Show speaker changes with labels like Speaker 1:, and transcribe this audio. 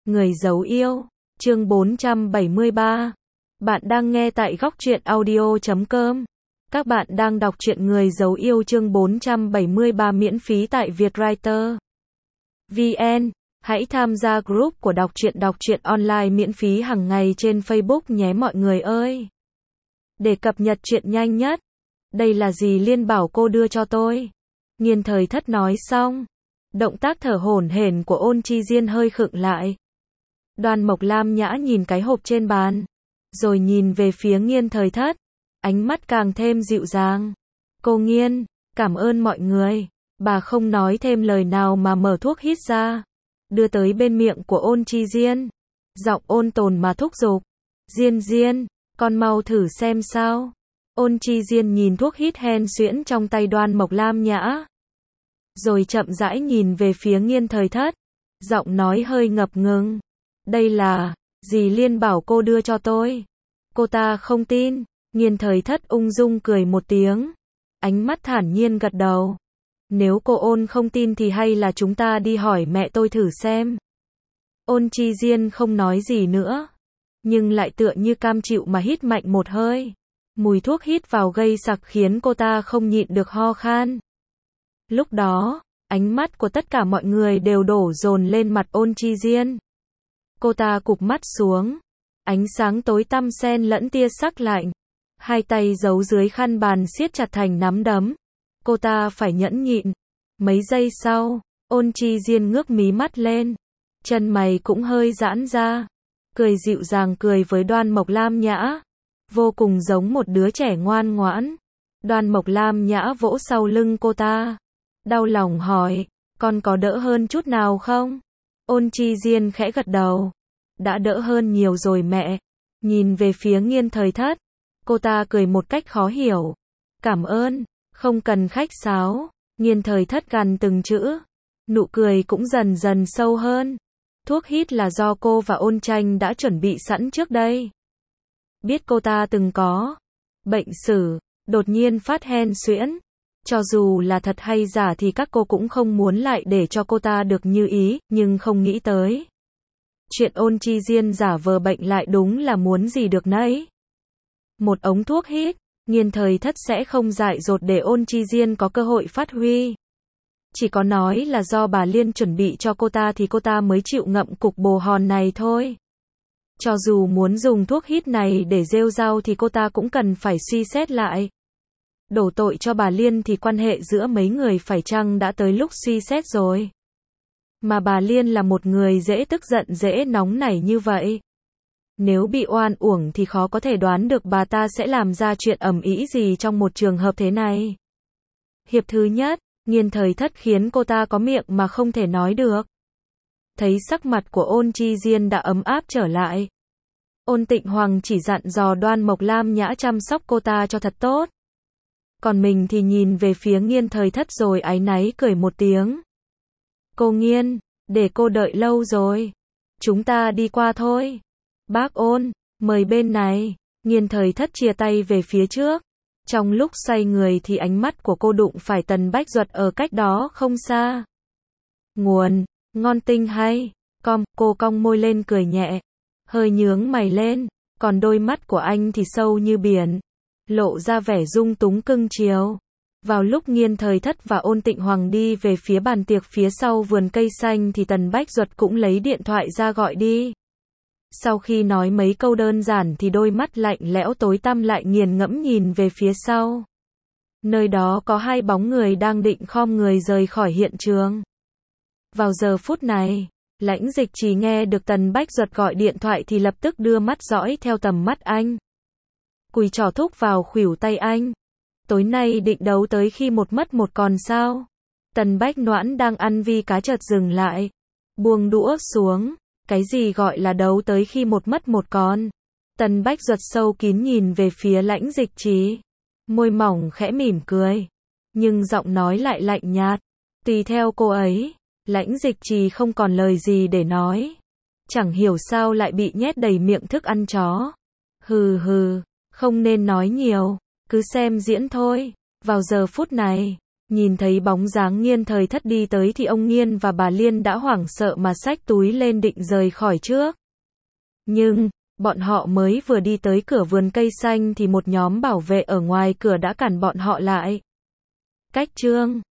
Speaker 1: Người giấu yêu, chương 473. Bạn đang nghe tại góc truyện audio.com. Các bạn đang đọc truyện Người giấu yêu chương 473 miễn phí tại Vietwriter VN. Hãy tham gia group của đọc truyện online miễn phí hàng ngày trên Facebook nhé mọi người ơi. Để cập nhật truyện nhanh nhất. Đây là gì Liên bảo cô đưa cho tôi. Nghiên Thời Thất nói xong. Động tác thở hổn hển của Ôn Chi Diên hơi khựng lại. Đoan Mộc Lam Nhã nhìn cái hộp trên bàn. Rồi nhìn về phía Nghiên Thời Thất. Ánh mắt càng thêm dịu dàng. Cô Nghiên, cảm ơn mọi người. Bà không nói thêm lời nào mà mở thuốc hít ra. Đưa tới bên miệng của Ôn Chi Diên. Giọng ôn tồn mà thúc giục. Diên Diên, con mau thử xem sao. Ôn Chi Diên nhìn thuốc hít hen suyễn trong tay Đoan Mộc Lam Nhã. Rồi chậm rãi nhìn về phía Nghiên Thời Thất. Giọng nói hơi ngập ngừng. Đây là, dì Liên bảo cô đưa cho tôi. Cô ta không tin. Nghiên Thời Thất ung dung cười một tiếng. Ánh mắt thản nhiên gật đầu. Nếu cô Ôn không tin thì hay là chúng ta đi hỏi mẹ tôi thử xem. Ôn Chi Diên không nói gì nữa. Nhưng lại tựa như cam chịu mà hít mạnh một hơi. Mùi thuốc hít vào gây sặc khiến cô ta không nhịn được ho khan. Lúc đó, ánh mắt của tất cả mọi người đều đổ dồn lên mặt Ôn Chi Diên. Cô ta cụp mắt xuống. Ánh sáng tối tăm xen lẫn tia sắc lạnh. Hai tay giấu dưới khăn bàn siết chặt thành nắm đấm. Cô ta phải nhẫn nhịn. Mấy giây sau, Ôn Chi Diên ngước mí mắt lên. Chân mày cũng hơi giãn ra. Cười dịu dàng cười với Đoan Mộc Lam Nhã. Vô cùng giống một đứa trẻ ngoan ngoãn. Đoan Mộc Lam Nhã vỗ sau lưng cô ta. Đau lòng hỏi, con có đỡ hơn chút nào không? Ôn Chi Diên khẽ gật đầu. Đã đỡ hơn nhiều rồi mẹ. Nhìn về phía Nghiên Thời Thất. Cô ta cười một cách khó hiểu. Cảm ơn, không cần khách sáo. Nghiên Thời Thất gằn từng chữ. Nụ cười cũng dần dần sâu hơn. Thuốc hít là do cô và Ôn Tranh đã chuẩn bị sẵn trước đây. Biết cô ta từng có bệnh sử, đột nhiên phát hen suyễn. Cho dù là thật hay giả thì các cô cũng không muốn lại để cho cô ta được như ý, nhưng không nghĩ tới. Chuyện Ôn Chi Diên giả vờ bệnh lại đúng là muốn gì được nấy. Một ống thuốc hít, Nghiên Thời Thất sẽ không dại dột để Ôn Chi Diên có cơ hội phát huy. Chỉ có nói là do bà Liên chuẩn bị cho cô ta thì cô ta mới chịu ngậm cục bồ hòn này thôi. Cho dù muốn dùng thuốc hít này để rêu rao thì cô ta cũng cần phải suy xét lại. Đổ tội cho bà Liên thì quan hệ giữa mấy người phải chăng đã tới lúc suy xét rồi. Mà bà Liên là một người dễ tức giận dễ nóng nảy như vậy. Nếu bị oan uổng thì khó có thể đoán được bà ta sẽ làm ra chuyện ầm ĩ gì trong một trường hợp thế này. Hiệp thứ nhất, Nghiên Thời Thất khiến cô ta có miệng mà không thể nói được. Thấy sắc mặt của Ôn Chi Diên đã ấm áp trở lại. Ôn Tịnh Hoàng chỉ dặn dò Đoan Mộc Lam Nhã chăm sóc cô ta cho thật tốt. Còn mình thì nhìn về phía Nghiên Thời Thất rồi áy náy cười một tiếng. Cô Nghiên, để cô đợi lâu rồi. Chúng ta đi qua thôi. Bác Ôn, mời bên này. Nghiên Thời Thất chia tay về phía trước. Trong lúc xoay người thì ánh mắt của cô đụng phải Tần Bách Duật ở cách đó không xa. Nguồn, ngon tinh hay. Cô cong môi lên cười nhẹ. Hơi nhướng mày lên. Còn đôi mắt của anh thì sâu như biển. Lộ ra vẻ dung túng cưng chiều. Vào lúc Nghiên Thời Thất và Ôn Tịnh Hoàng đi về phía bàn tiệc phía sau vườn cây xanh thì Tần Bách Duật cũng lấy điện thoại ra gọi đi. Sau khi nói mấy câu đơn giản thì đôi mắt lạnh lẽo tối tăm lại nghiền ngẫm nhìn về phía sau. Nơi đó có hai bóng người đang định khom người rời khỏi hiện trường. Vào giờ phút này, Lãnh Dịch Trì nghe được Tần Bách Duật gọi điện thoại thì lập tức đưa mắt dõi theo tầm mắt anh. Cùi trỏ thúc vào khuỷu tay anh. Tối nay định đấu tới khi một mất một còn sao? Tần Bách Noãn đang ăn vi cá chợt dừng lại. Buông đũa xuống. Cái gì gọi là đấu tới khi một mất một còn? Tần Bách Duật sâu kín nhìn về phía Lãnh Dịch Trì. Môi mỏng khẽ mỉm cười. Nhưng giọng nói lại lạnh nhạt. Tùy theo cô ấy. Lãnh Dịch Trì không còn lời gì để nói. Chẳng hiểu sao lại bị nhét đầy miệng thức ăn chó. Hừ hừ. Không nên nói nhiều. Cứ xem diễn thôi. Vào giờ phút này, Nhìn thấy bóng dáng Nghiên Thời Thất đi tới thì ông Nghiên và bà Liên đã hoảng sợ mà xách túi lên định rời khỏi trước. Nhưng, bọn họ mới vừa đi tới cửa vườn cây xanh thì một nhóm bảo vệ ở ngoài cửa đã cản bọn họ lại. Cách chương